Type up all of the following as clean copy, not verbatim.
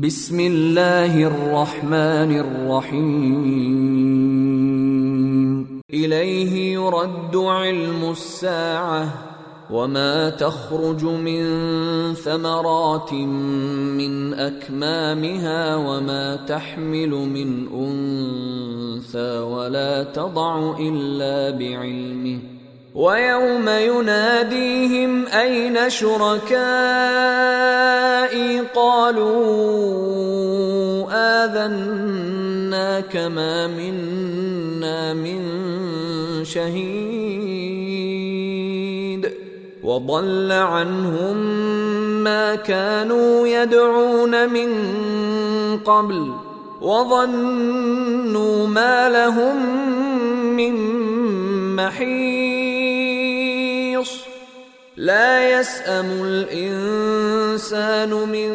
بسم الله الرحمن الرحيم إليه يرد علم الساعة وما تخرج من ثمرات من أكمامها وما تحمل من أنثى ولا تضع إلا بعلمه ويوم يناديهم أين شركائي قالوا آذناك ما منا من شهيد وضل عنهم ما كانوا يدعون من قبل وظنوا ما لهم من محيص لا يسأم الإنسان من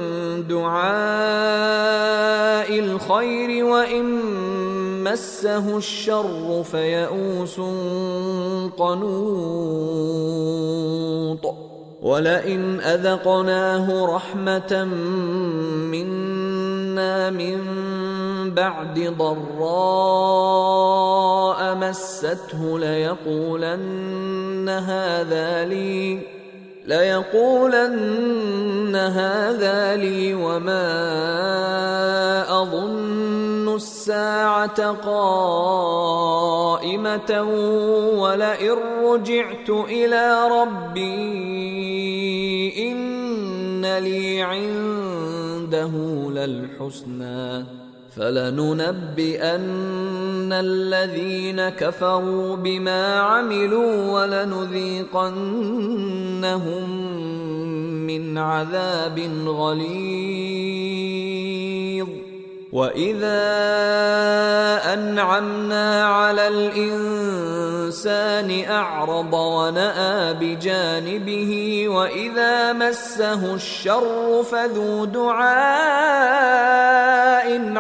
دعاء الخير وإن مسه الشر فيئوس قنوط ولئن أذقناه رحمة منا من بعد ضراء مسته ليقولن هذا لي وما أظن الساعة قائمة ولئن رجعت إلى ربي إن لي عنده للحسنى فلننبئن الذين كفروا بما عملوا ولنذيقنهم من عذاب غليظ وإذا أنعمنا على الإنسان أعرض ونأى بجانبه وإذا مسه الشر فذو دعاء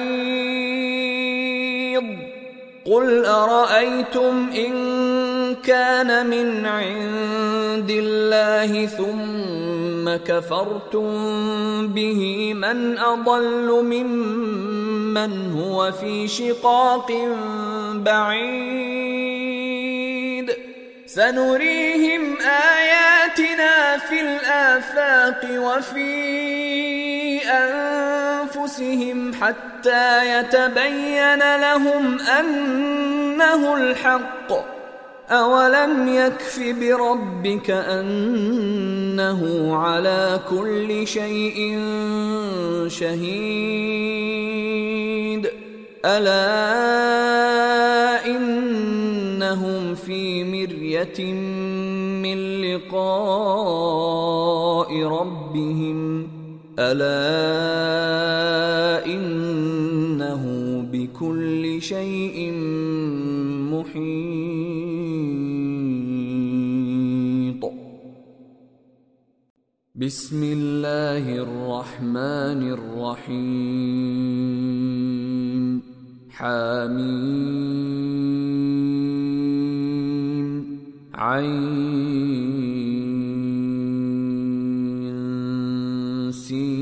عريض قل أرأيتم إن كان من عند الله ثم كفرتم به من أضل ممن هو في شقاق بعيد سنريهم آياتنا في الآفاق وفي أنفسهم حتى يتبين لهم أنه الحق أولم يكف بربك أنه على كل شيء شهيد ألا إنهم في مرية من لقاء ربهم ألا إنه بكل شيء محيط بسم الله الرحمن الرحيم حميم عين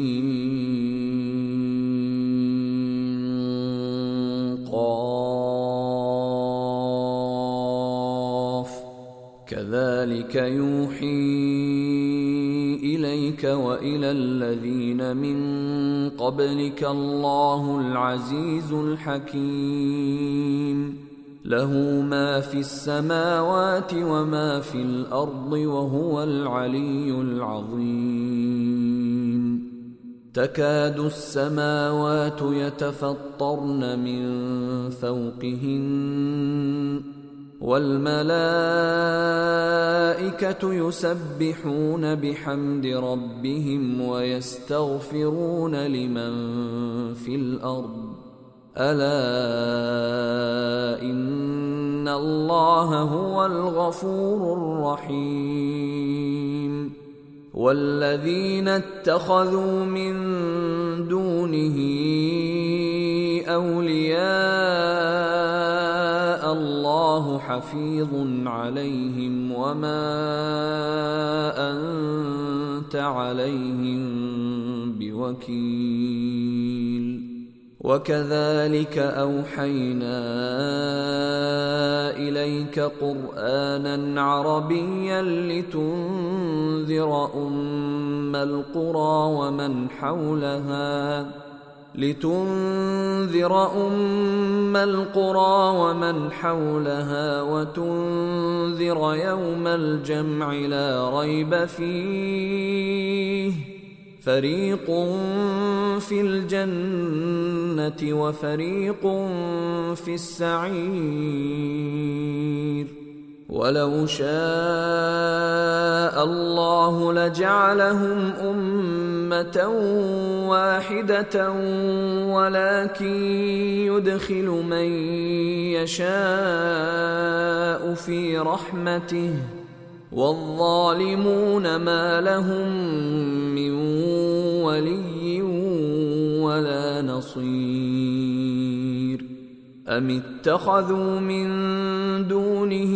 سين قاف كذلك يوحي إليك وإلى الذين من قبلك الله العزيز الحكيم له ما في السماوات وما في الأرض وهو العلي العظيم تكاد السماوات يتفطرن من فوقهن والملائكة يسبحون بحمد ربهم ويستغفرون لمن في الأرض ألا إن الله هو الغفور الرحيم والذين اتخذوا من دونه أولياء الله حفيظ عليهم وما أنت عليهم بوكيل وكذلك أوحينا إليك قرآنا عربيا لتنذر أم القرى ومن حولها وتنذر يوم الجمع لا ريب فيه فريق في الجنة وفريق في السعير ولو شاء الله لجعلهم أمة واحدة ولكن يدخل من يشاء في رحمته والظالمون ما لهم من ولي ولا نصير أم اتخذوا من دونه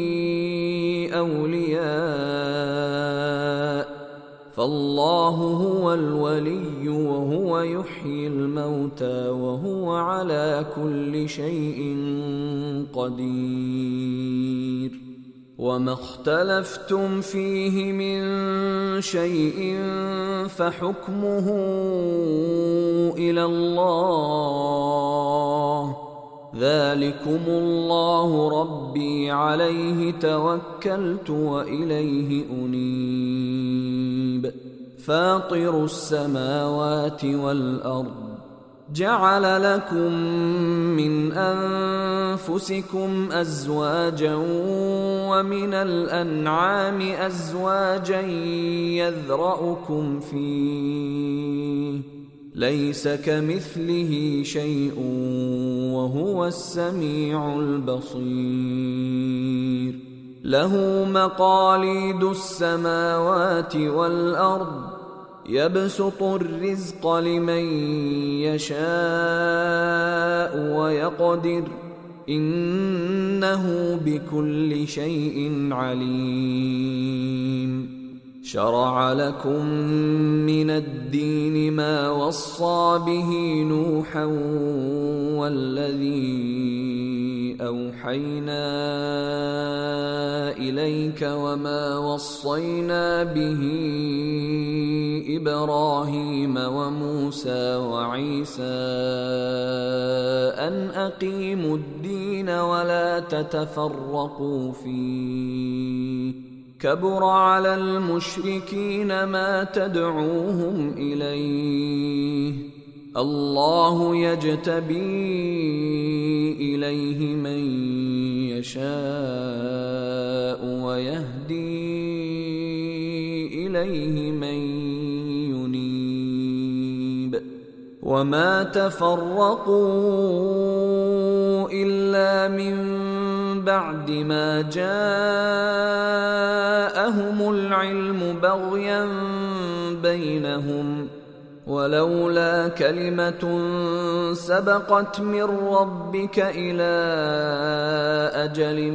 أولياء فالله هو الولي وهو يحيي الموتى وهو على كل شيء قدير وما اختلفتم فيه من شيء فحكمه إلى الله ذلكم الله ربي عليه توكلت وإليه أنيب فاطر السماوات والأرض جعل لكم من أنفسكم أزواجا ومن الأنعام أزواجا يذرأكم فيه ليس كمثله شيء وهو السميع البصير له مقاليد السماوات والأرض يبسط الرزق لمن يشاء ويقدر إنه بكل شيء عليم شرع لكم من الدين ما وصى به نوحا والذي أوحينا إليك وما وصينا به إبراهيم وموسى وعيسى أن أقيموا الدين ولا تتفرقوا فيه كبر على المشركين ما تدعوهم إليه الله يجتبي إليه من يشاء ويهدي إليه من ينيب وما تفرقوا إلا من بعد ما جاءهم العلم بغيا بينهم ولولا كلمة سبقت من ربك إلى أجل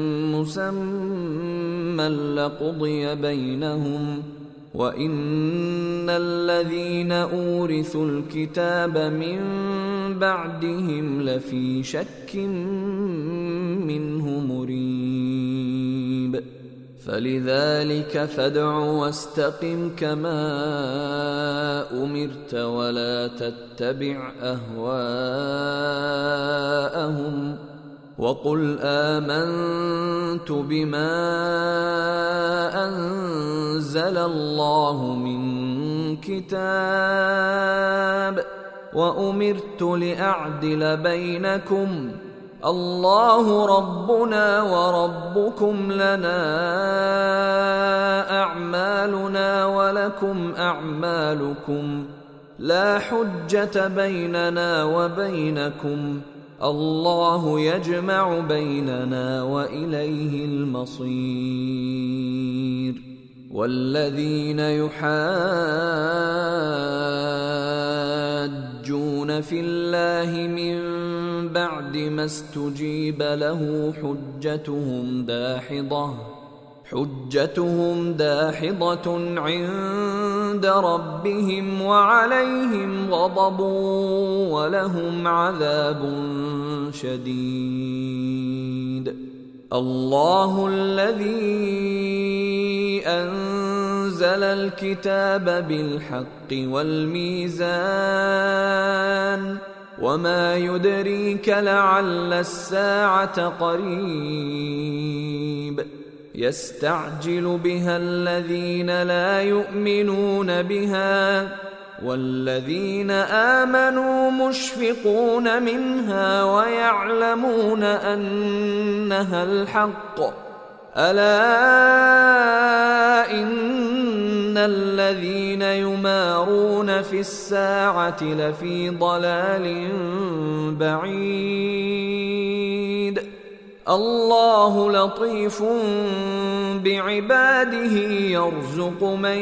مسمى لقضي بينهم وإن الذين أورثوا الكتاب من بعدهم لفي شك منه مريب فلذلك فادع واستقم كما أمرت ولا تتبع أهواءهم وقل آمنت بما أنزل الله من كتاب وأمرت لأعدل بينكم الله ربنا وربكم لنا أعمالنا ولكم أعمالكم لا حجة بيننا وبينكم الله يجمع بيننا وإليه المصير والذين يحاجون في الله من بعد ما استجيب له حجتهم داحضة عند ربهم وعليهم غضب ولهم عذاب شديد. الله الذي أنزل الكتاب بالحق والميزان وما يدريك لعل الساعة قريب. يستعجل بها الذين لا يؤمنون بها والذين آمنوا مشفقون منها ويعلمون أنها الحق. ألا إن الذين يمارون في الساعة لفي ضلال بعيد. الله لطيف بعباده يرزق من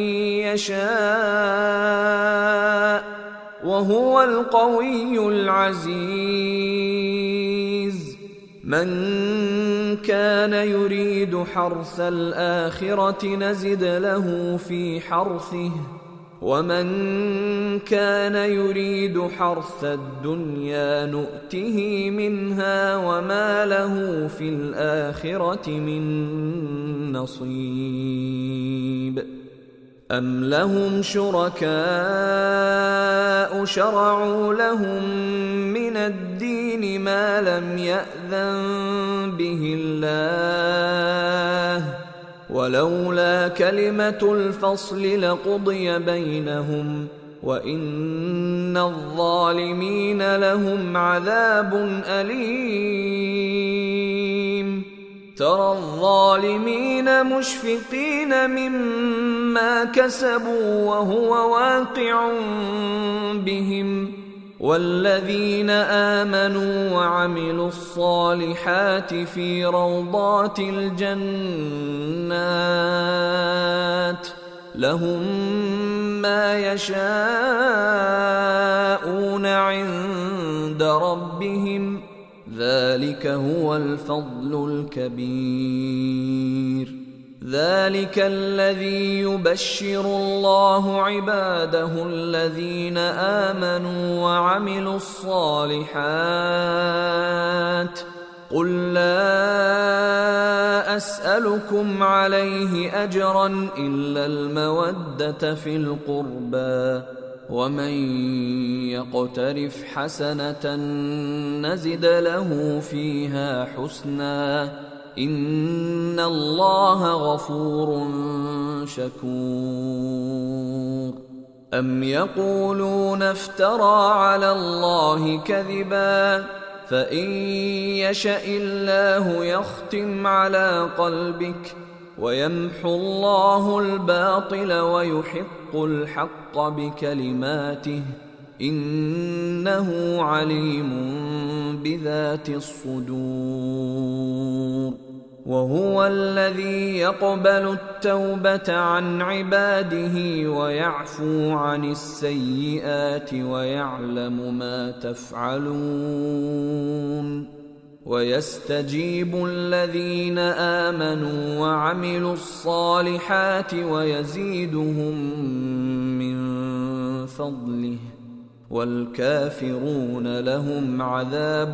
يشاء وهو القوي العزيز. من كان يريد حرث الآخرة نزد له في حرثه ومن كان يريد حرث الدنيا نؤته منها وما له في الآخرة من نصيب. أم لهم شركاء شرعوا لهم من الدين ما لم يأذن به الله ولولا كلمة الفصل لقضي بينهم وإن الظالمين لهم عذاب أليم. ترى الظالمين مشفقين مما كسبوا وهو واقع بهم والذين آمنوا وعملوا الصالحات في روضات الجنات لهم ما يشاءون عند ربهم ذلك هو الفضل الكبير. ذلك الذي يبشر الله عباده الذين آمنوا وعملوا الصالحات. قل لا أسألكم عليه أجرا إلا المودة في القربى ومن يقترف حسنة نزد له فيها حسنا إن الله غفور شكور. أم يقولون افترى على الله كذبا فإن يشأ الله يختم على قلبك ويمحو الله الباطل ويحق الحق بكلماته إنه عليم بذات الصدور. وهو الذي يقبل التوبة عن عباده ويعفو عن السيئات ويعلم ما تفعلون. ويستجيب الذين آمنوا وعملوا الصالحات ويزيدهم من فضله والكافرون لهم عذاب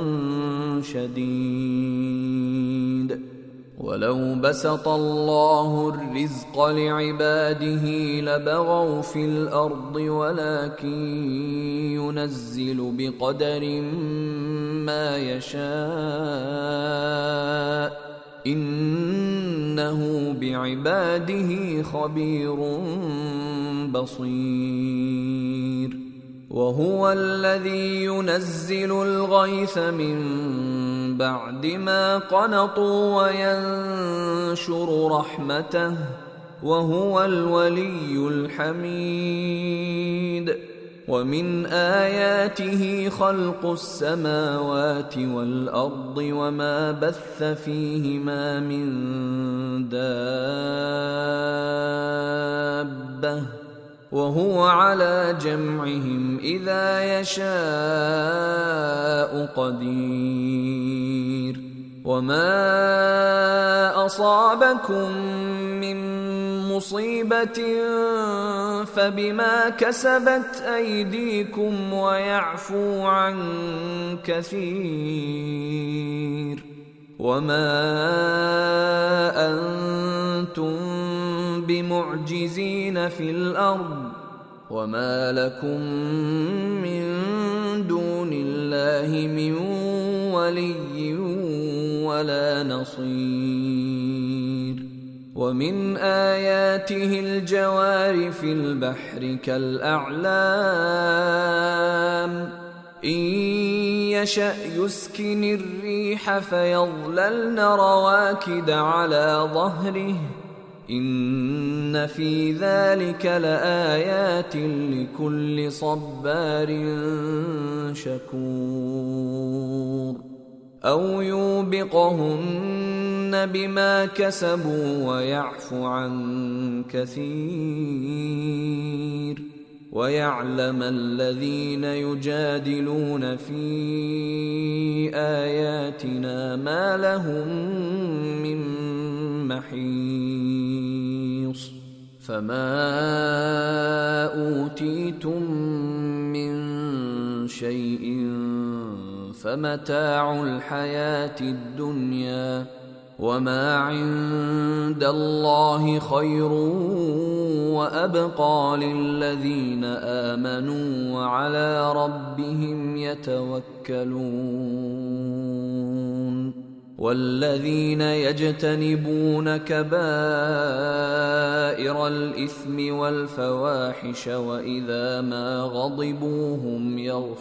شديد. ولو بسط الله الرزق لعباده لبغوا في الأرض ولكن ينزل بقدر ما يشاء إنه بعباده خبير بصير. وهو الذي ينزل الغيث من بعد ما قنطوا وينشر رحمته وهو الولي الحميد. ومن آياته خلق السماوات والأرض وما بث فيهما من دابة وهو على جمعهم إذا يشاء قدير. وما أصابكم من مصيبة فبما كسبت أيديكم ويعفو عن كثير وما أنتم بمعجزين في الأرض وما لكم من دون الله من ولي ولا نصير ومن آياته الجوار في البحر كالأعلام إن يشأ يسكن الريح فيظللن رواكد على ظهره إن في ذلك لآيات لكل صبار شكور أو يوبقهن بما كسبوا ويعفو عن كثير ويعلم الذين يجادلون في آياتنا ما لهم من محيص فما أوتيتم من شيء فمتاع الحياة الدنيا وما عند الله خير وأبقى للذين آمنوا وعلى ربهم يتوكلون والذين يجتنبون كبائر الإثم والفواحش وإذا ما غضبوا هم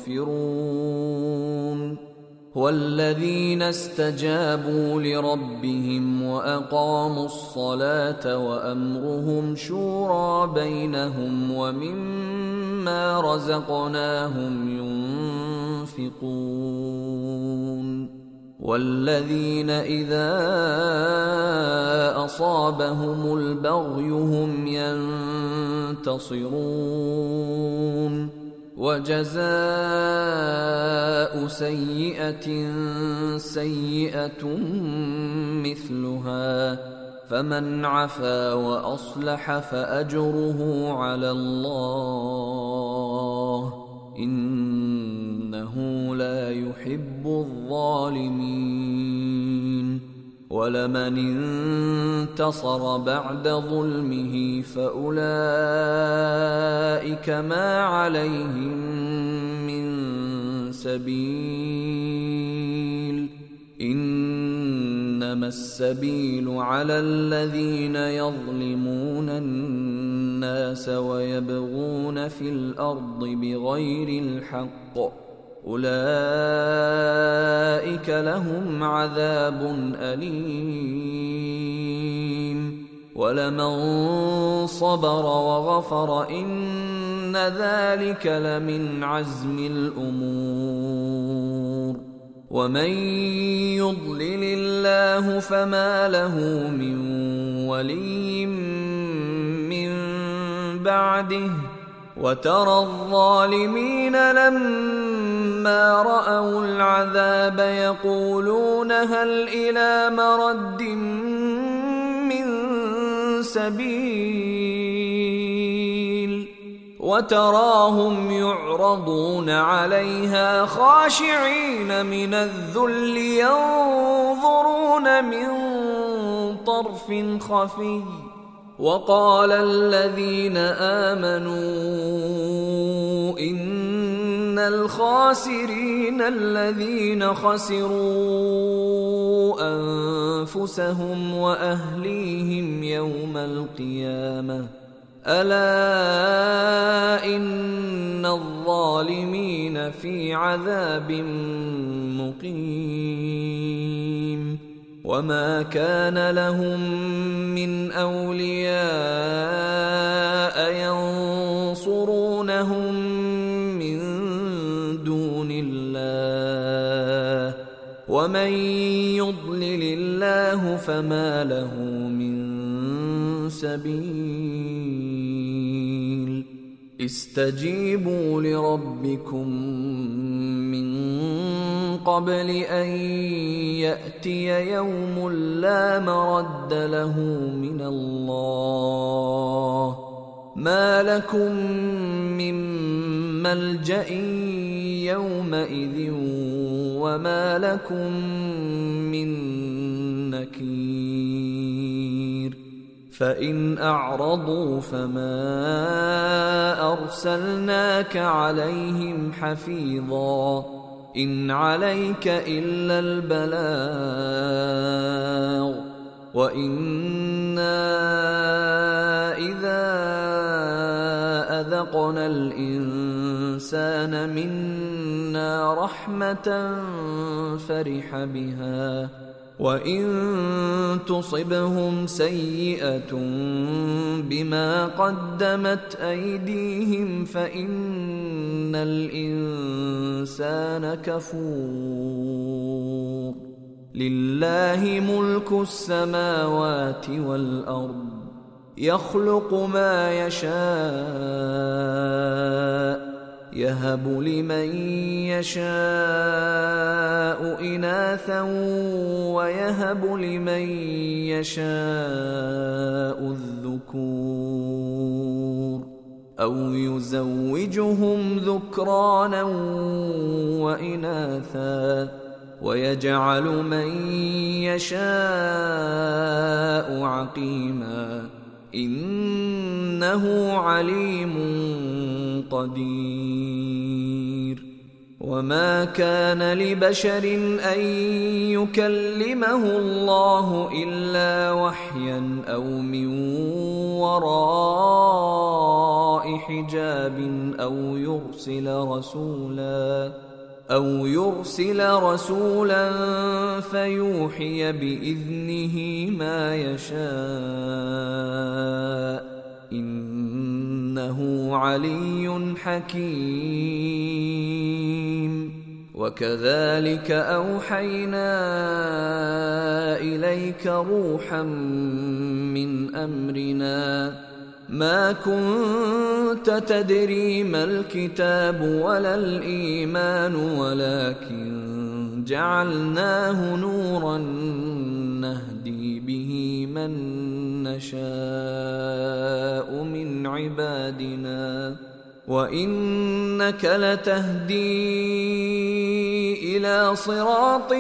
يغفرون والذين استجابوا لربهم وأقاموا الصلاة وأمرهم شورى بينهم ومما رزقناهم ينفقون والذين إذا أصابهم البغي هم ينتصرون وجزاء سيئة سيئة مثلها فمن عفا وأصلح فأجره على الله إنه لا يحب الظالمين ولمن انتصر بعد ظلمه فأولئك ما عليهم من سبيل إنما السبيل على الذين يظلمون الناس ويبغون في الأرض بغير الحق أولئك لهم عذاب أليم ولمن صبر وغفر إن ذلك لمن عزم الأمور ومن يضلل الله فما له من ولي من بعده وترى الظالمين لما رأوا العذاب يقولون هل إلى مرد من سبيل وتراهم يعرضون عليها خاشعين من الذل ينظرون من طرف خفي وقال الذين آمنوا إن الخاسرين الذين خسروا أنفسهم وأهليهم يوم القيامة ألا إن الظالمين في عذاب مقيم وما كان لهم من أولياء ينصرونهم من دون الله ومن يضلل الله فما له من سبيل استجيبوا لربكم من قبل أن يأتي يوم لا مرد له من الله ما لكم من ملجأ يومئذ وما لكم من نكير فإن أعرضوا فما أرسلناك عليهم حفيظا إن عليك إلا البلاغ وإنا إذا أذقنا الإنسان منا رحمة فرح بها وإن تصبهم سيئة بما قدمت أيديهم فإن الإنسان كفور لله ملك السماوات والأرض يخلق ما يشاء يهب لمن يشاء إناثا ويهب لمن يشاء الذكور أو يزوجهم ذكرانا وإناثا ويجعل من يشاء عقيما إنه عليم قدير وما كان لبشر أن يكلمه الله إلا وحيا أو من وراء حجاب أو يرسل رسولا فيوحي بإذنه ما يشاء إنه علي حكيم وكذلك أوحينا إليك روحا من أمرنا ما كنت تدري ما الكتاب ولا الإيمان ولكن جعلناه نورا نهدي به من نشاء من عبادنا وإنك لتهدي إلى صراط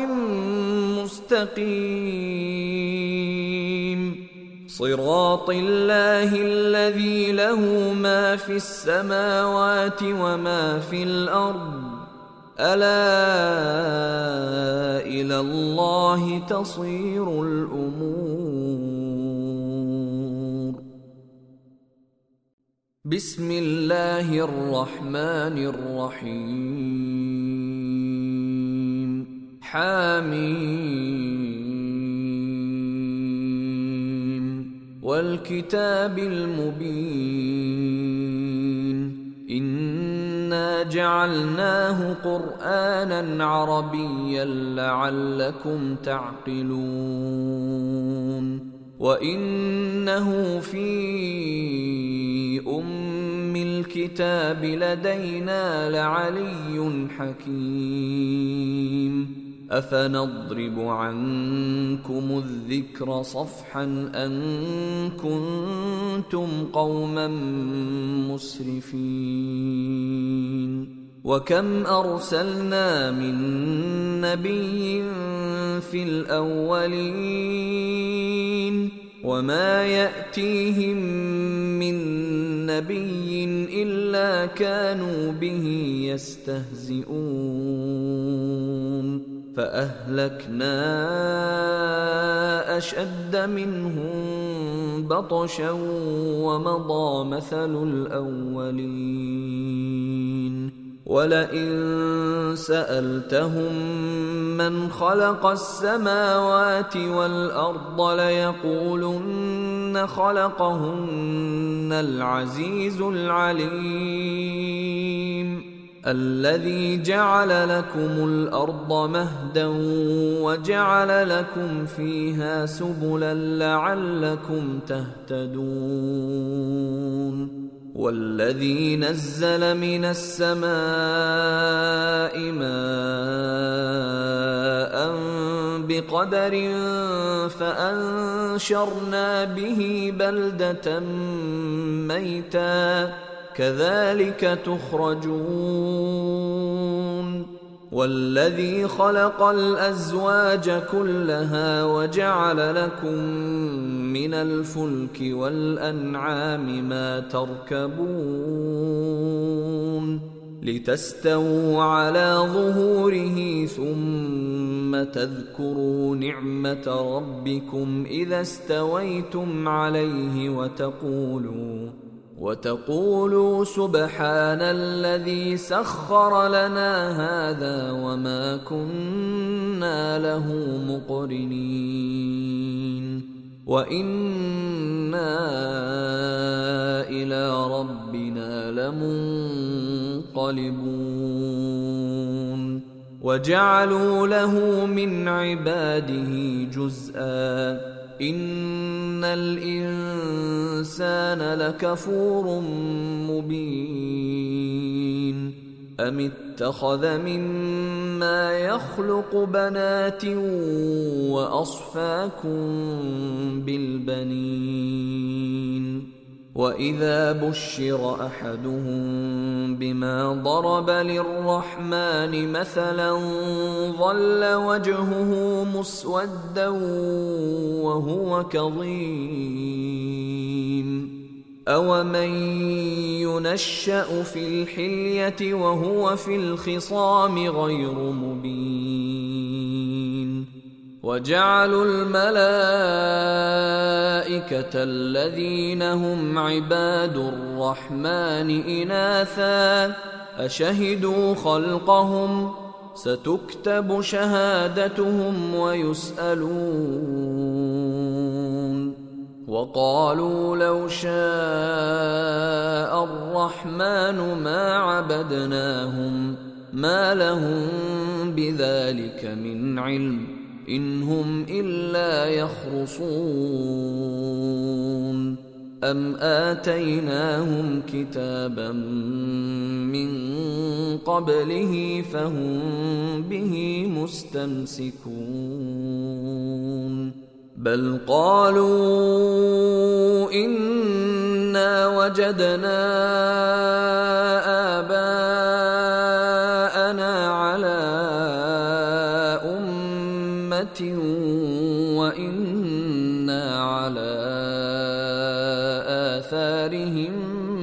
مستقيم صراط الله الذي له ما في السماوات وما في الأرض ألا إلى الله تصير الأمور بسم الله الرحمن الرحيم حميم والكتاب المبين إنا جعلناه قرآنا عربيا لعلكم تعقلون وإنه في أم الكتاب لدينا لعلي حكيم أفنضرب عنكم الذكر صفحا أن كنتم قوما مسرفين وكم أرسلنا من نبي في الأولين وما يأتيهم من نبي إلا كانوا به يستهزئون فأهلكنا أشد منهم بطشا ومضى مثل الأولين ولئن سألتهم من خلق السماوات والأرض ليقولن خلقهن العزيز العليم الذي جعل لكم الأرض مهدا وجعل لكم فيها سبلا لعلكم تهتدون والذي نزل من السماء ماء بقدر فأنشرنا به بلدة ميتا كذلك تخرجون والذي خلق الأزواج كلها وجعل لكم من الفلك والأنعام ما تركبون لتستووا على ظهوره ثم تذكروا نعمة ربكم إذا استويتم عليه وتقولوا سبحان الذي سخر لنا هذا وما كنا له مقرنين وإنا إلى ربنا لمنقلبون وجعلوا له من عباده جزءا إن الإنسان لكفور مبين أم اتخذ مما يخلق بنات وأصفاكم بالبنين وإذا بشر أحدهم بما ضرب للرحمن مثلا ظل وجهه مسودا وهو كظيم أومن ينشأ في الحلية وهو في الخصام غير مبين وجعلوا الملائكة الذين هم عباد الرحمن إناثا أشهدوا خلقهم ستكتب شهادتهم ويسألون وقالوا لو شاء الرحمن ما عبدناهم ما لهم بذلك من علم إن هم إلا يخرصون أم آتيناهم كتابا من قبله فهم به مستمسكون بل قالوا إنا وجدنا آباءنا على وإنا على آثارهم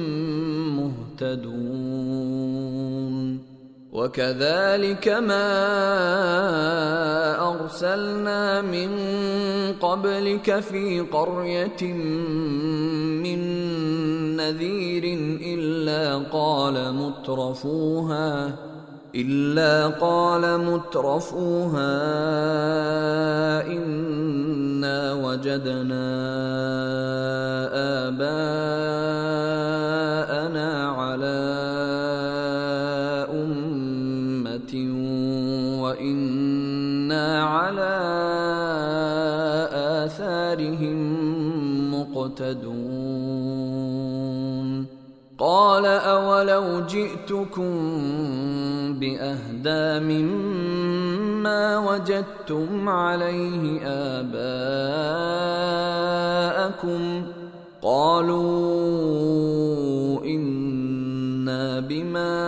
مهتدون وكذلك ما أرسلنا من قبلك في قرية من نذير إلا قال مترفوها إنا وجدنا آباءنا على أمة وإنا على آثارهم مقتدون قال أولو جئتكم بأهدى مما وجدتم عليه آباءكم قالوا إنا بما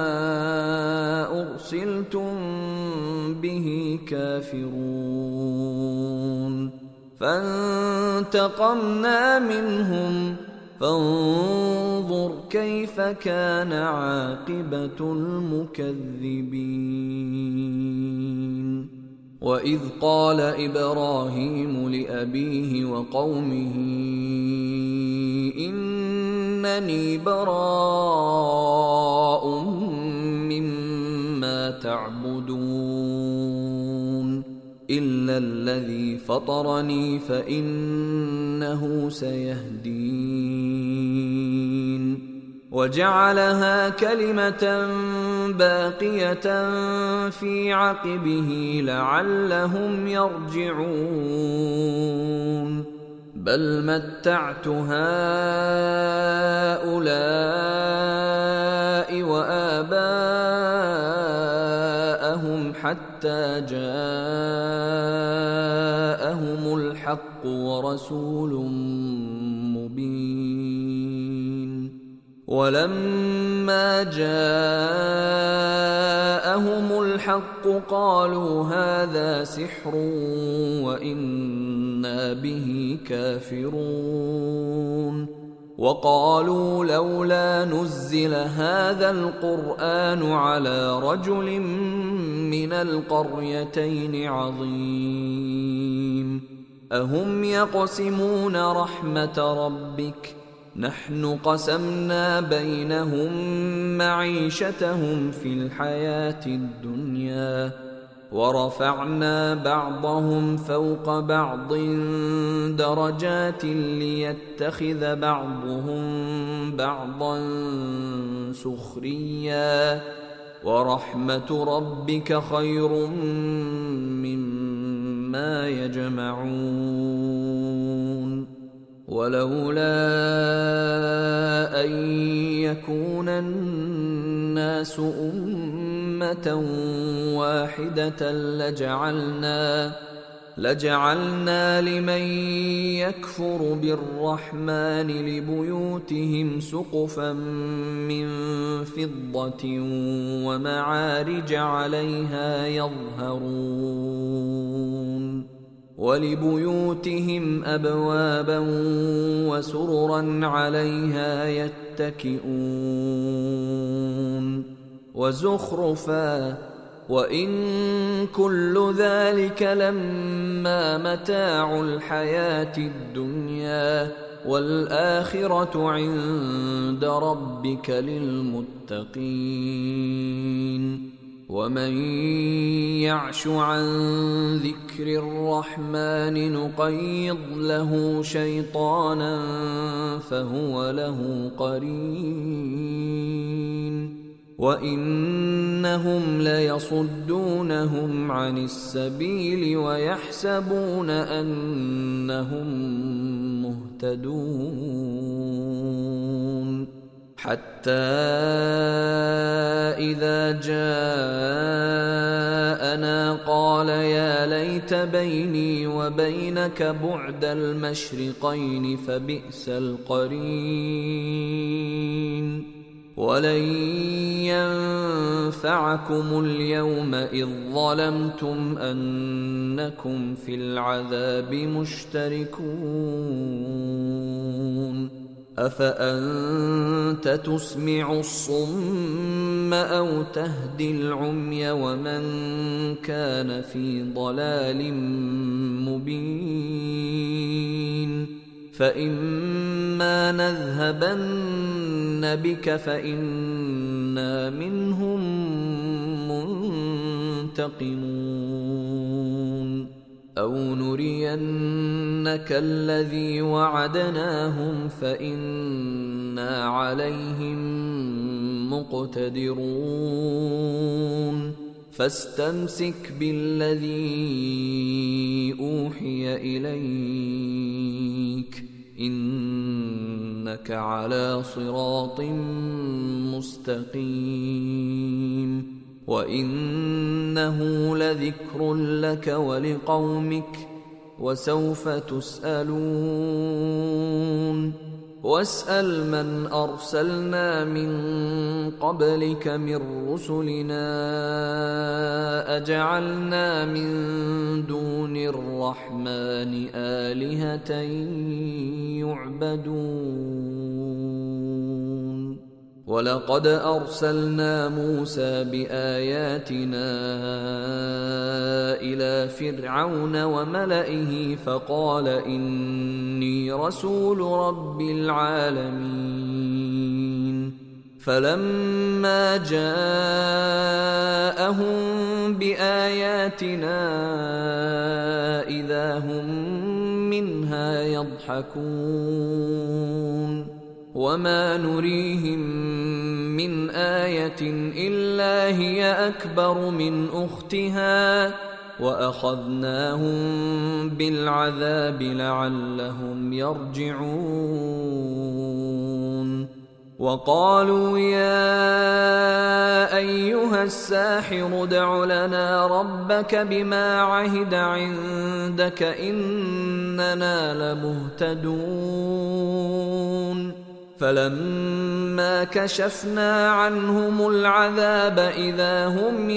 أرسلتم به كافرون فانتقمنا منهم فانظر كيف كان عاقبة المكذبين وإذ قال إبراهيم لأبيه وقومه إنني براء مما تعبدون إلا الذي فطرني فإنه سيهدين وجعلها كلمة باقية في عقبه لعلهم يرجعون بل متعت هؤلاء وآباءهم حتى جاءهم الحق ورسول مبين ولما جاءهم الحق قالوا هذا سحر وإنا به كافرون وقالوا لولا نزل هذا القرآن على رجل من القريتين عظيم أهم يقسمون رحمة ربك نحن قسمنا بينهم معيشتهم في الحياة الدنيا ورفعنا بعضهم فوق بعض درجات ليتخذ بعضهم بعضا سخريا ورحمة ربك خير مما يجمعون ولولا أن يكون الناس أمة واحدة لجعلنا لمن يكفر بالرحمن لبيوتهم سقفا من فضة ومعارج عليها يظهرون ولبيوتهم أبوابا وسررا عليها يتكئون وزخرفا وإن كل ذلك لما متاع الحياة الدنيا والآخرة عند ربك للمتقين ومن يعش عن ذكر الرحمن نقيض له شيطانا فهو له قرين وإنهم ليصدونهم عن السبيل ويحسبون أنهم مهتدون حتى إذا جاءنا قال يا ليت بيني وبينك بعد المشرقين فبئس القرين ولن ينفعكم اليوم إذ ظلمتم أنكم في العذاب مشتركون أفأنت تسمع الصم أو تهدي العمي ومن كان في ضلال مبين فإما نذهبن بك فإنا منهم منتقمون أو نرينك الذي وعدناهم فإنا عليهم مقتدرون فاستمسك بالذي أوحي إليك إنك على صراط مستقيم وإنه لذكر لك ولقومك وسوف تسألون واسأل من أرسلنا من قبلك من رسلنا أجعلنا من دون الرحمن آلهة يعبدون ولقد أرسلنا موسى بآياتنا إلى فرعون وملئه فقال إني رسول رب العالمين فلما جاءهم بآياتنا إذا هم منها يضحكون وما نريهم من آية إلا هي أكبر من أختها وأخذناهم بالعذاب لعلهم يرجعون. وقالوا يا أيها الساحر ادع لنا ربك بما عهد عندك إننا لمهتدون. فلما كشفنا عنهم العذاب إذا هم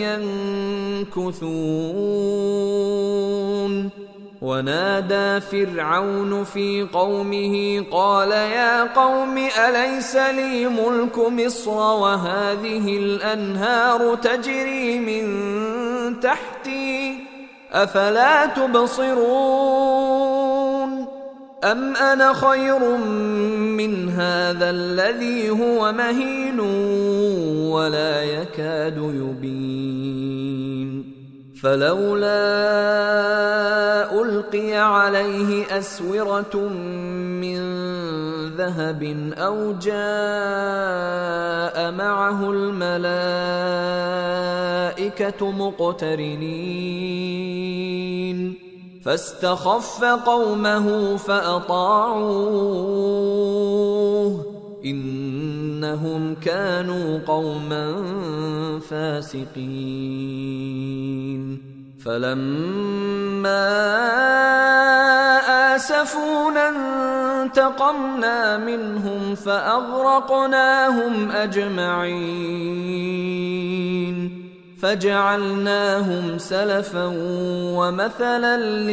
ينكثون. ونادى فرعون في قومه قال يا قوم أليس لي ملك مصر وهذه الأنهار تجري من تحتي أفلا تبصرون أم أنا خير من هذا الذي هو مهين ولا يكاد يبين. فلولا ألقي عليه أسورة من ذهب أو جاء معه الملائكة مقترنين فاستخف قومه فأطاعوه إنهم كانوا قوما فاسقين. فلما آسفونا انتقمنا منهم فأغرقناهم أجمعين فجعلناهم سلفا ومثلا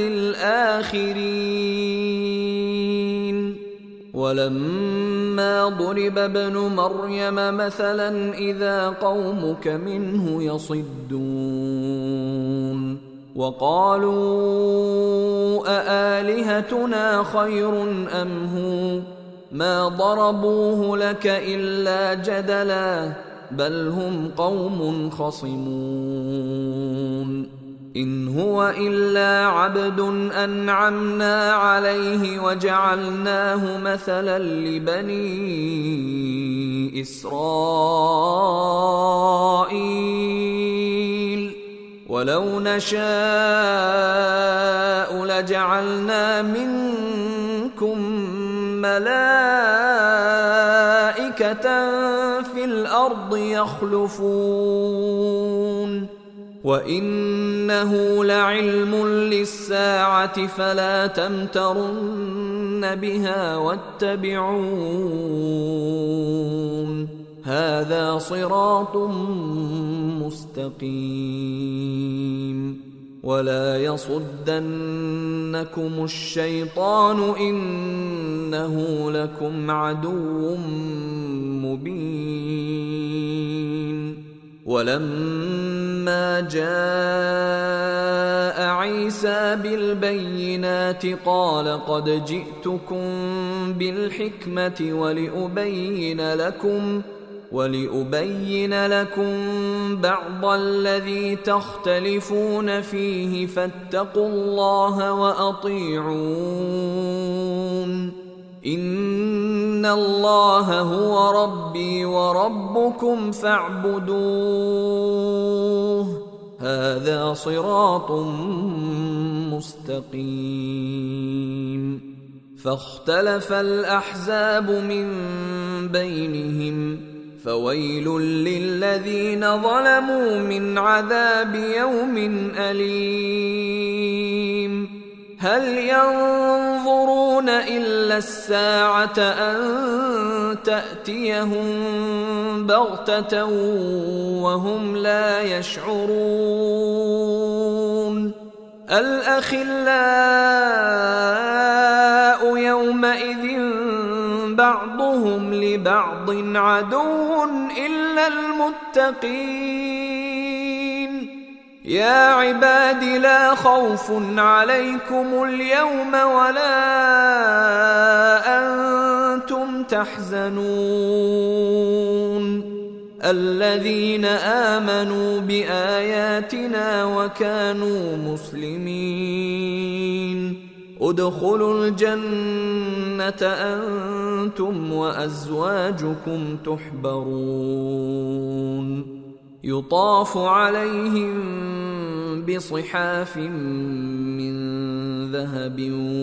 للآخرين. ولما ضرب ابن مريم مثلا إذا قومك منه يصدون. وقالوا أآلهتنا خير أم هو ما ضربوه لك إلا جدلا بل هم قوم خصمون. إن هو إلا عبد أنعمنا عليه وجعلناه مثلا لبني إسرائيل ولو نشاء لجعلنا منكم ملائكة في الأرض يخلفون وإنه لعلم للساعة فلا تمترن بها واتبعون هذا صراط مستقيم. ولا يصدنكم الشيطان إنه لكم عدو مبين. ولما جاء عيسى بالبينات قال قد جئتكم بالحكمة ولأبين لكم بعض الذي تختلفون فيه فاتقوا الله وأطيعون إن الله هو ربي وربكم فاعبدوه هذا صراط مستقيم. فاختلف الأحزاب من بينهم فويل للذين ظلموا من عذاب يوم أليم. هل ينظرون إلا الساعة أن تأتيهم بغتة وهم لا يشعرون. الأخلاء يومئذ بعضهم لبعض عدو إلا المتقين. يا عباد لا خوف عليكم اليوم ولا أنتم تحزنون الذين آمنوا بآياتنا وكانوا مسلمين ادخلوا الجنة أنتم وأزواجكم تحبرون يطاف عليهم بصحاف من ذهب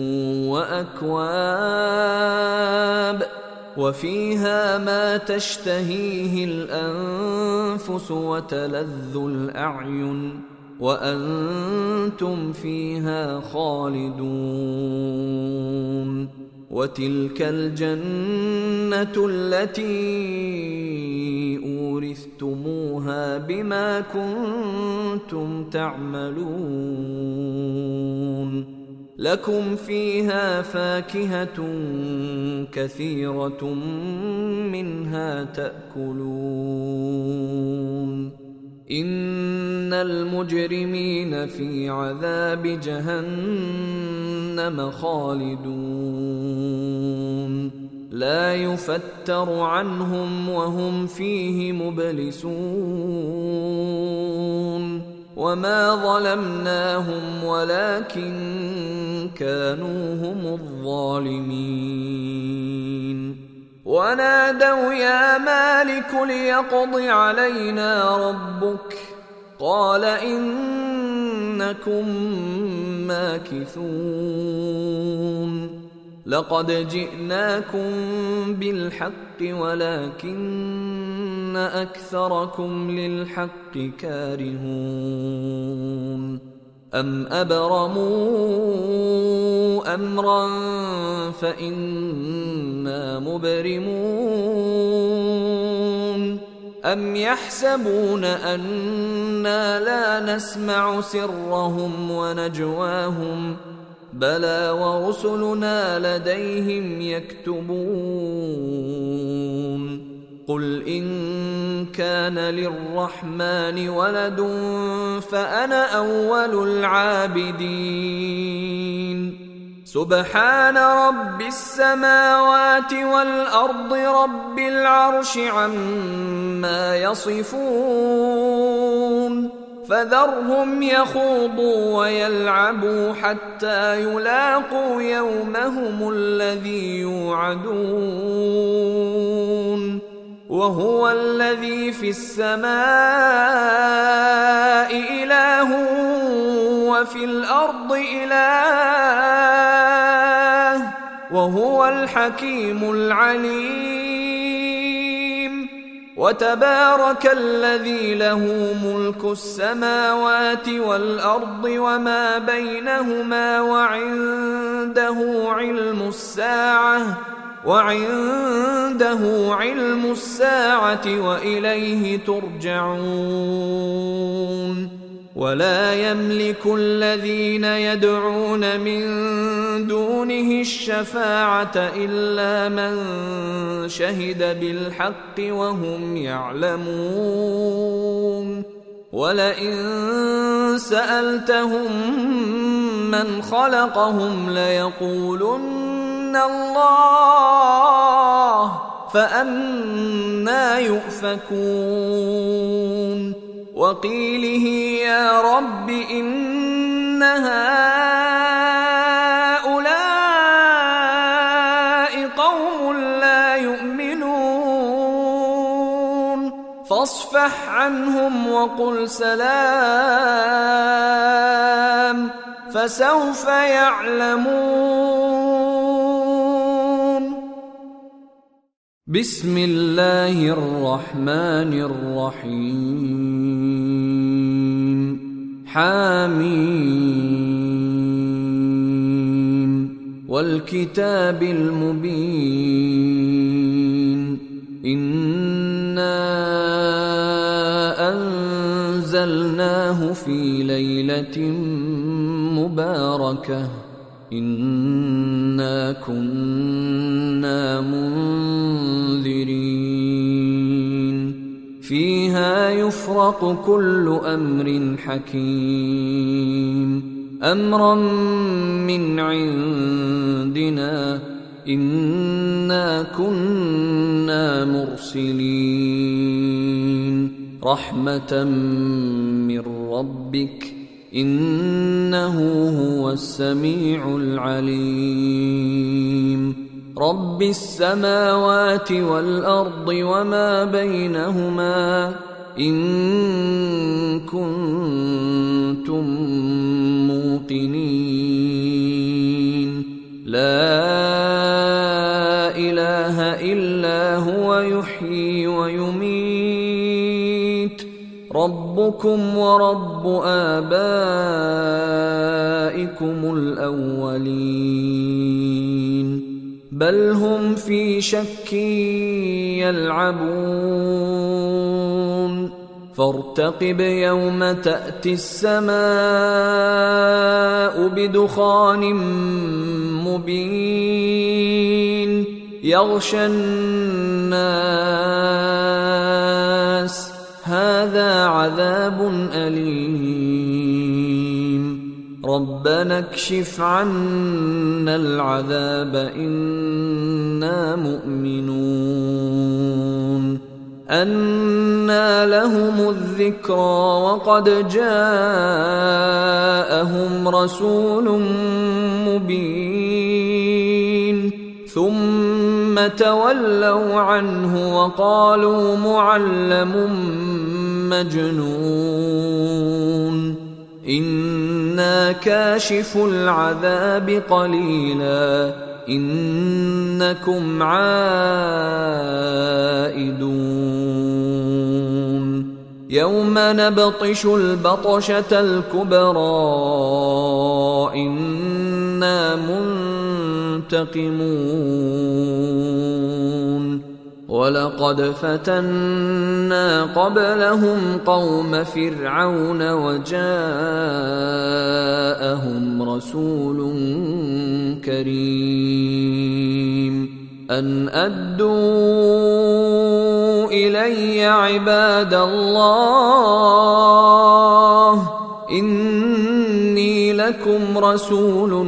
وأكواب وفيها ما تشتهيه الأنفس وتلذ الأعين وأنتم فيها خالدون وتلك الجنة التي أورثتموها بما كنتم تعملون لكم فيها فاكهة كثيرة منها تأكلون إن المجرمين في عذاب جهنم خالدون لا يفتر عنهم وهم فيه مبلسون وما ظلمناهم ولكن كانوا هم الظالمين ونادوا يا مالك ليقض علينا ربك قال إنكم ماكثون لقد جئناكم بالحق ولكن أكثركم للحق كارهون أم أبرموا أمرا فإنا مبرمون أم يحسبون أنا لا نسمع سرهم ونجواهم بلى ورسلنا لديهم يكتبون قل إن كان للرحمن ولد فأنا أول العابدين سبحان رب السماوات والأرض رب العرش عما يصفون فذرهم يخوضوا ويلعبوا حتى يلاقوا يومهم الذي يوعدون وهو الذي في السماء إله وفي الأرض إله وهو الحكيم العليم وتبارك الذي له ملك السماوات والأرض وما بينهما وعنده علم الساعة وإليه ترجعون ولا يملك الذين يدعون من دونه الشفاعة إلا من شهد بالحق وهم يعلمون ولئن سألتهم من خلقهم ليقولن الله فأنى يؤفكون وقيله يا رب إن هؤلاء قوم لا يؤمنون فاصفح عنهم وقل سلام فسوف يعلمون بسم الله الرحمن الرحيم حميم والكتاب المبين إنا أنزلناه في ليلة مباركة إنا كنا منذرين فيها يفرق كل أمر حكيم أمرا من عندنا إنا كنا مرسلين رحمة من ربك إنه هو السميع العليم رب السماوات والأرض وما بينهما إن كنتم ربكم ورب آبائكم الأولين بل هم في شك يلعبون فارتقب يوم تأتي السماء بدخان مبين يغشى الناس هذا عذاب أليم ربنا اكشف عنا العذاب إنا مؤمنون أنى لهم الذكرى وقد جاءهم رسول مبين ثم تولوا عنه وقالوا معلم مجنون إنا كاشف العذاب قليلا إنكم عائدون يوم نبطش البطشة الكبرى إنا منتقمون ولقد فتنا قبلهم قوم فرعون وجاءهم رسول كريم أن أدوا إلي عباد الله إني لكم رسول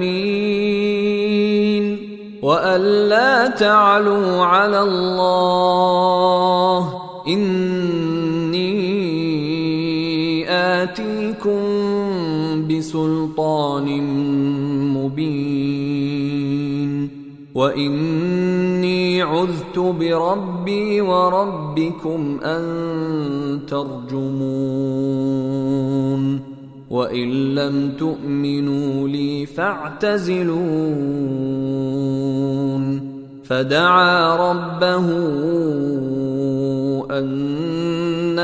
أمين وأن لا تعلوا على الله إني آتيكم بسلطان مبين وإني عذت بربي وربكم أن ترجمون وإن لم تؤمنوا لي فاعتزلون فدعا ربه أن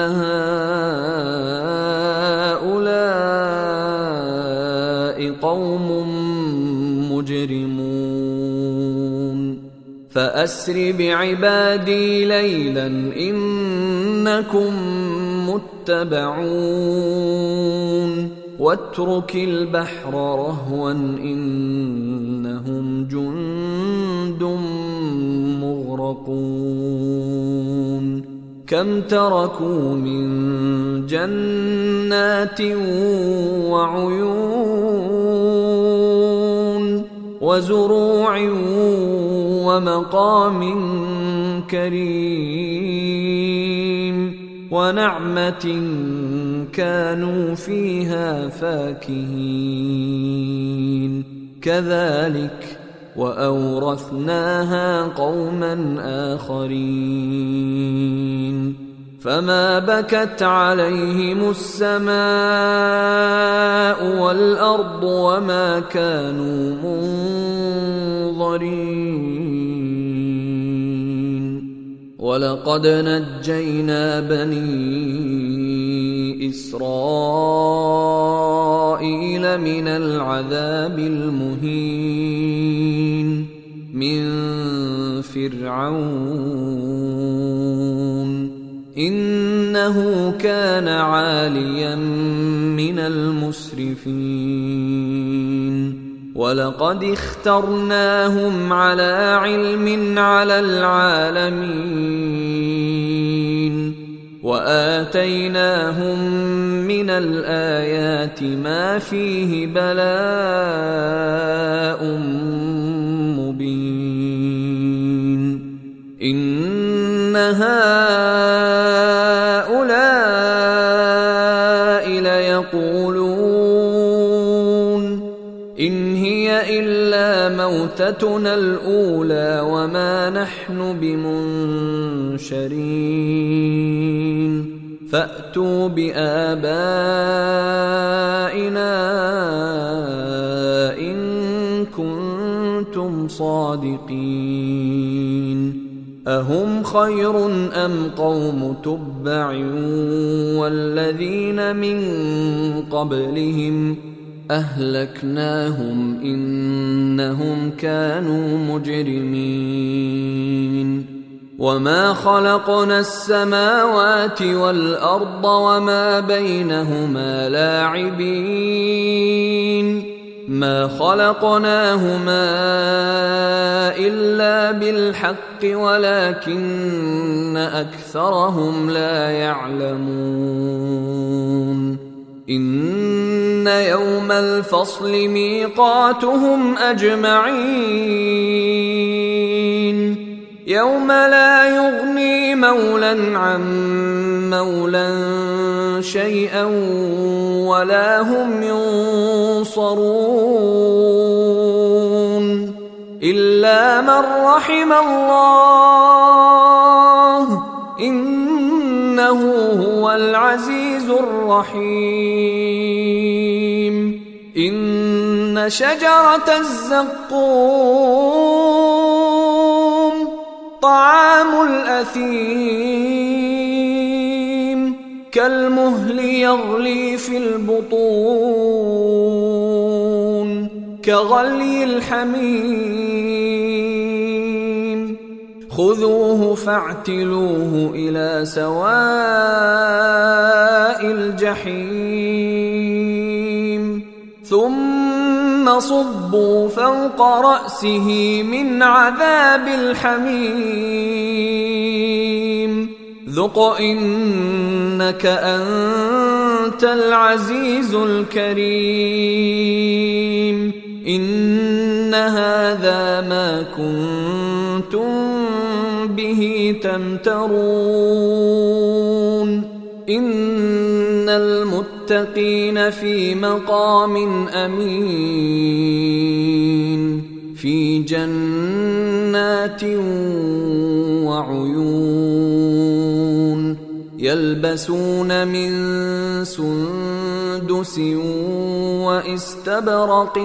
هؤلاء قوم مجرمون فأسر بعبادي ليلا إنكم متبعون واترك البحر رهوا إنهم جند مغرقون كم تركوا من جنات وعيون وزروع ومقام كريم ونعمة كانوا فيها فاكهين كذلك وأورثناها قوما آخرين فما بكت عليهم السماء والأرض وما كانوا منظرين ولقد نجينا بني إسرائيل من العذاب المهين من فرعون إنه كان عاليا من المسرفين ولقد اخترناهم على علم على العالمين وآتيناهم من الآيات ما فيه بلاء مبين إن هؤلاء ليقولون إن هي إلا موتتنا الأولى وما نحن بمنشرين فأتوا بآبائنا إن كنتم صادقين أهم خير أم قوم تبع والذين من قبلهم أهلكناهم إنهم كانوا مجرمين وما خلقنا السماوات والأرض وما بينهما لاعبين ما خلقناهما إلا بالحق ولكن أكثرهم لا يعلمون إن يوم الفصل ميقاتهم أجمعين يوم لا يغني مولى عن مولى شيئا ولا هم ينصرون إلا من رحم الله إنه هو العزيز الرحيم إن شجرة الزقوم طعام الأثيم كالمهل يغلي في البطون كغلي الحميم خذوه فاعتلوه إلى سواء الجحيم ثم صبوا فوق رأسه من عذاب الحميم ذق إنك أنت العزيز الكريم إن هذا ما كنتم به تمترون إن المتقين في مقام أمين في جنات وعيون يلبسون من سندس واستبرق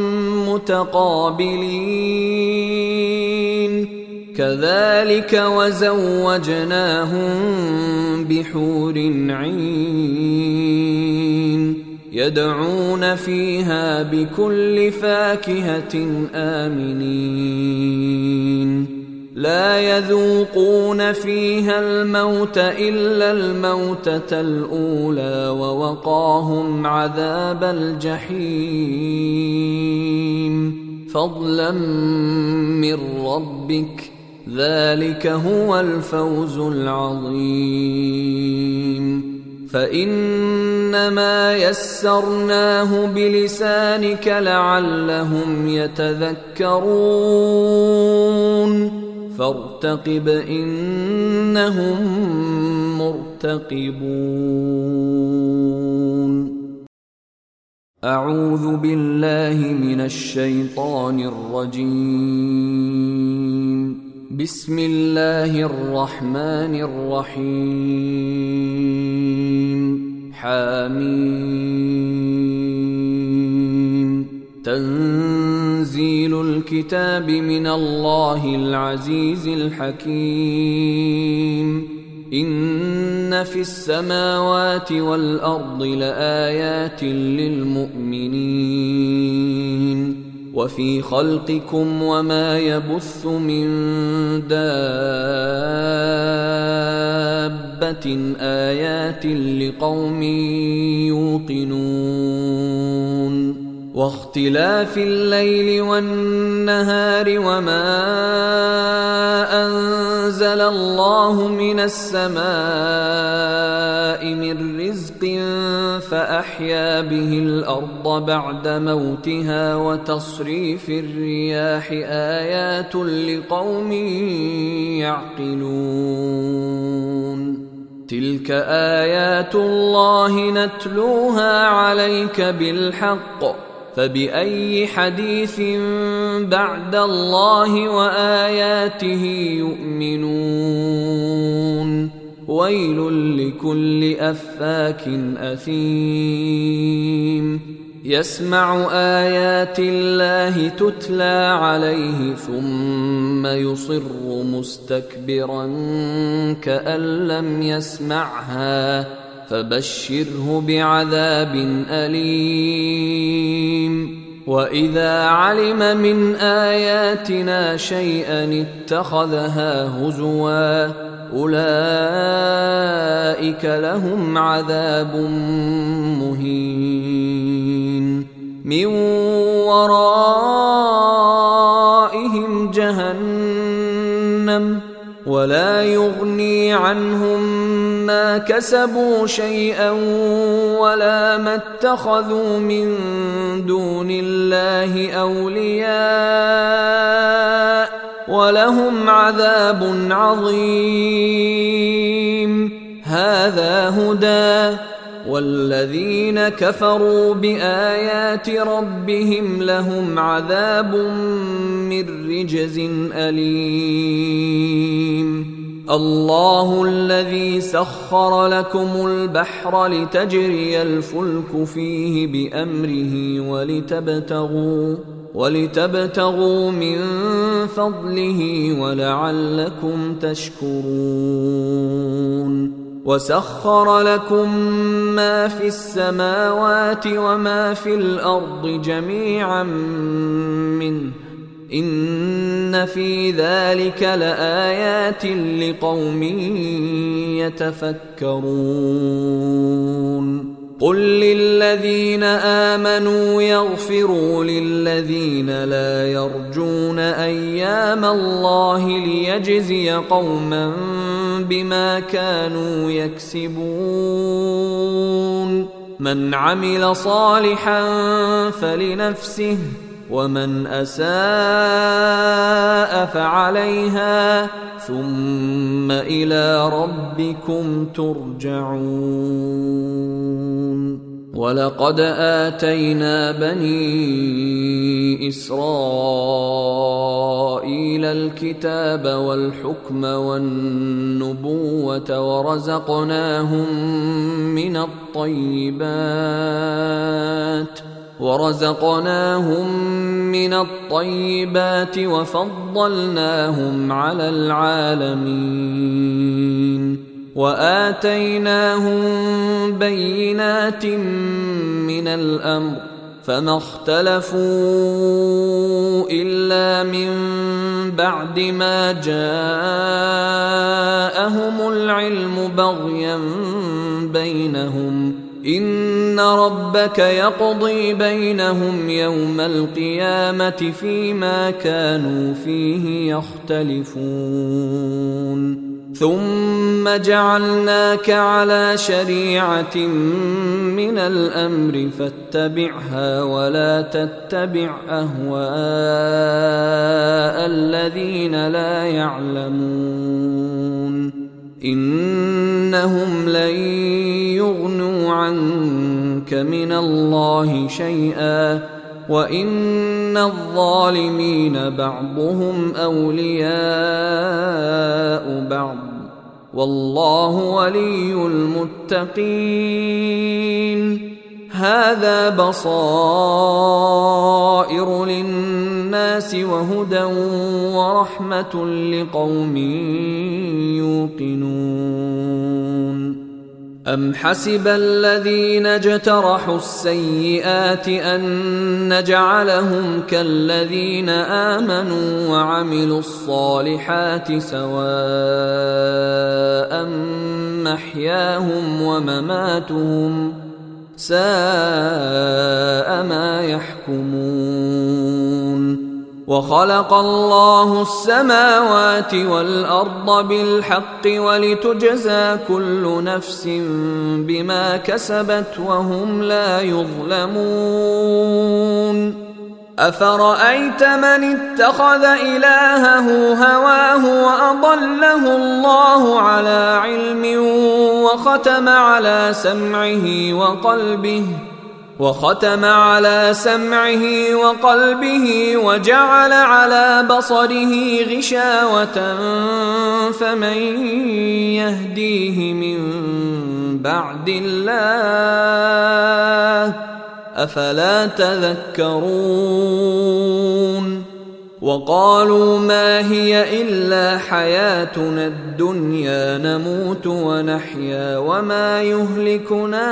متقابلين كذلك وزوجناهم بحور عين يدعون فيها بكل فاكهة آمنين لا يذوقون فيها الموت إلا الموتة الأولى ووقاهم عذاب الجحيم فضلا من ربك ذلك هو الفوز العظيم فإنما يسرناه بلسانك لعلهم يتذكرون فارتقب إنهم مرتقبون أعوذ بالله من الشيطان الرجيم بسم الله الرحمن الرحيم حميم تنزيل الكتاب من الله العزيز الحكيم إن في السماوات والأرض لآيات للمؤمنين وفي خلقكم وما يبث من دابة آيات لقوم يوقنون واختلاف الليل والنهار وما أنزل الله من السماء من رزق فأحيا به الأرض بعد موتها وتصريف الرياح آيات لقوم يعقلون تلك آيات الله نتلوها عليك بالحق فبأي حديث بعد الله وآياته يؤمنون ويل لكل أفاك أثيم يسمع آيات الله تتلى عليه ثم يصر مستكبرا كأن لم يسمعها فبشره بعذاب أليم وإذا علم من آياتنا شيئا اتخذها هزوا أولئك لهم عذاب مهين من ورائهم جهنم ولا يغني عنهم ما كسبوا شيئا ولا ما اتخذوا من دون الله أولياء ولهم عذاب عظيم هذا هدى والذين كفروا بآيات ربهم لهم عذاب من رجز أليم الله الذي سخر لكم البحر لتجري الفلك فيه بأمره ولتبتغوا من فضله ولعلكم تشكرون وسخر لكم ما في السماوات وما في الأرض جميعا منه إن في ذلك لآيات لقوم يتفكرون قل للذين آمنوا يغفروا للذين لا يرجون أيام الله ليجزي قوما بما كانوا يكسبون من عمل صالحا فلنفسه ومن أساء فعليها ثم إلى ربكم ترجعون ولقد آتينا بني إسرائيل الكتاب والحكم والنبوة ورزقناهم من الطيبات وفضلناهم على العالمين وآتيناهم بينات من الأمر فما اختلفوا إلا من بعد ما جاءهم العلم بغيا بينهم إن ربك يقضي بينهم يوم القيامة فيما كانوا فيه يختلفون ثم جعلناك على شريعة من الأمر فاتبعها ولا تتبع أهواء الذين لا يعلمون إنهم لن يغنوا عنك من الله شيئا وإن الظالمين بعضهم أولياء بعض والله ولي المتقين هذا بصائر للناس وهدى ورحمة لقوم يوقنون أم حسب الذين اجترحوا السيئات أن نجعلهم كالذين آمنوا وعملوا الصالحات سواء محياهم ومماتهم ساء ما يحكمون وخلق الله السماوات والأرض بالحق ولتجزى كل نفس بما كسبت وهم لا يظلمون أفرأيت من اتخذ إلهه هواه وأضله الله على علم وختم على سمعه وقلبه وجعل على بصره غشاوة فمن يهديه من بعد الله أفلا تذكرون وقالوا ما هي إلا حياتنا الدنيا نموت ونحيا وما يهلكنا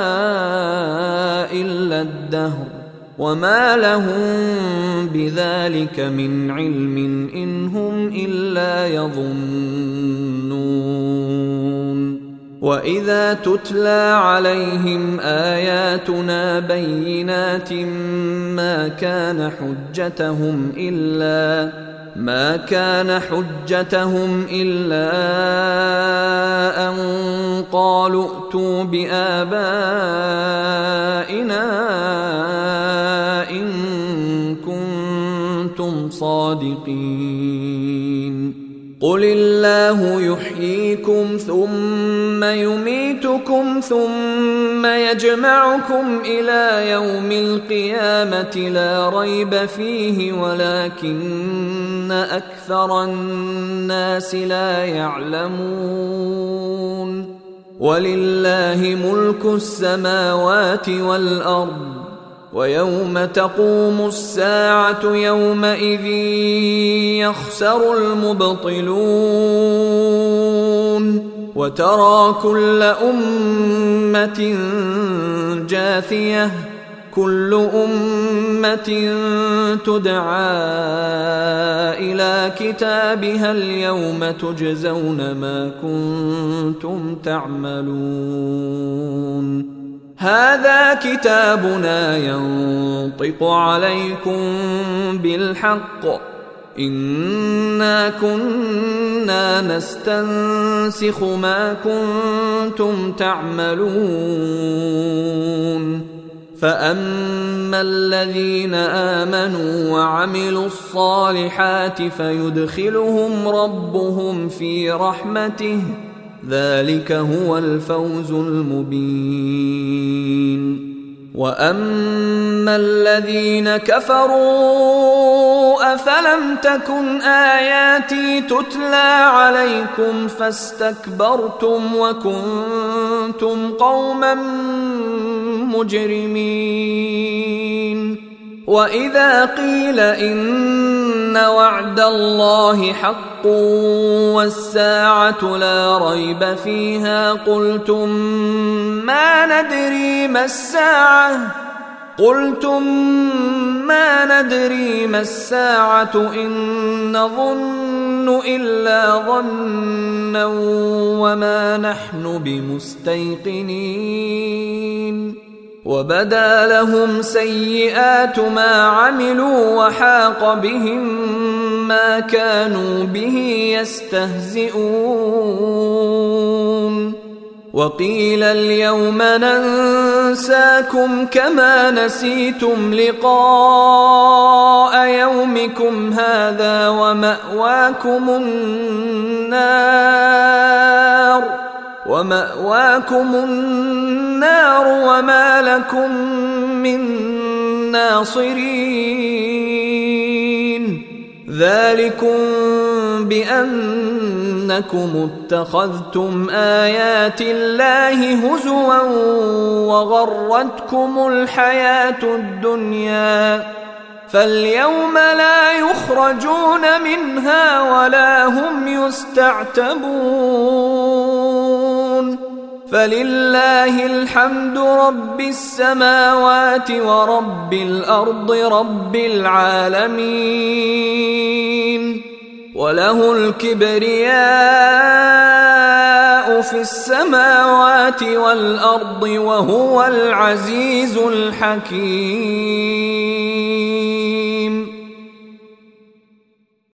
إلا الدهر وما لهم بذلك من علم إن هم إلا يظنون وإذا تتلى عليهم آياتنا بينات ما كان حجتهم إلا أن قالوا ائتوا بآبائنا إن كنتم صادقين قل الله يحييكم ثم يميتكم ثم يجمعكم إلى يوم القيامة لا ريب فيه ولكن أكثر الناس لا يعلمون ولله ملك السماوات والأرض ويوم تقوم الساعة يومئذ يخسر المبطلون وترى كل أمة جاثية كل أمة تدعى إلى كتابها اليوم تجزون ما كنتم تعملون هذا كتابنا ينطق عليكم بالحق إنا كنا نستنسخ ما كنتم تعملون فأما الذين آمنوا وعملوا الصالحات فيدخلهم ربهم في رحمته ذلك هو الفوز المبين وأما الذين كفروا أفلم تكن آياتي تتلى عليكم فاستكبرتم وكنتم قوما مجرمين وإذا قيل إن وعد الله حق والساعة لا ريب فيها قلتم ما ندري ما الساعة إن نظن إلا ظنا وما نحن بمستيقنين وبدا لهم سيئات ما عملوا وحاق بهم ما كانوا به يستهزئون وقيل اليوم ننساكم كما نسيتم لقاء يومكم هذا ومأواكم النار وما لكم من ناصرين ذلكم بأنكم اتخذتم آيات الله هزوا وغرتكم الحياة الدنيا فاليوم لا يخرجون منها ولا هم يستعتبون فلله الحمد رب السماوات ورب الأرض رب العالمين وله الكبرياء في السماوات والأرض وهو العزيز الحكيم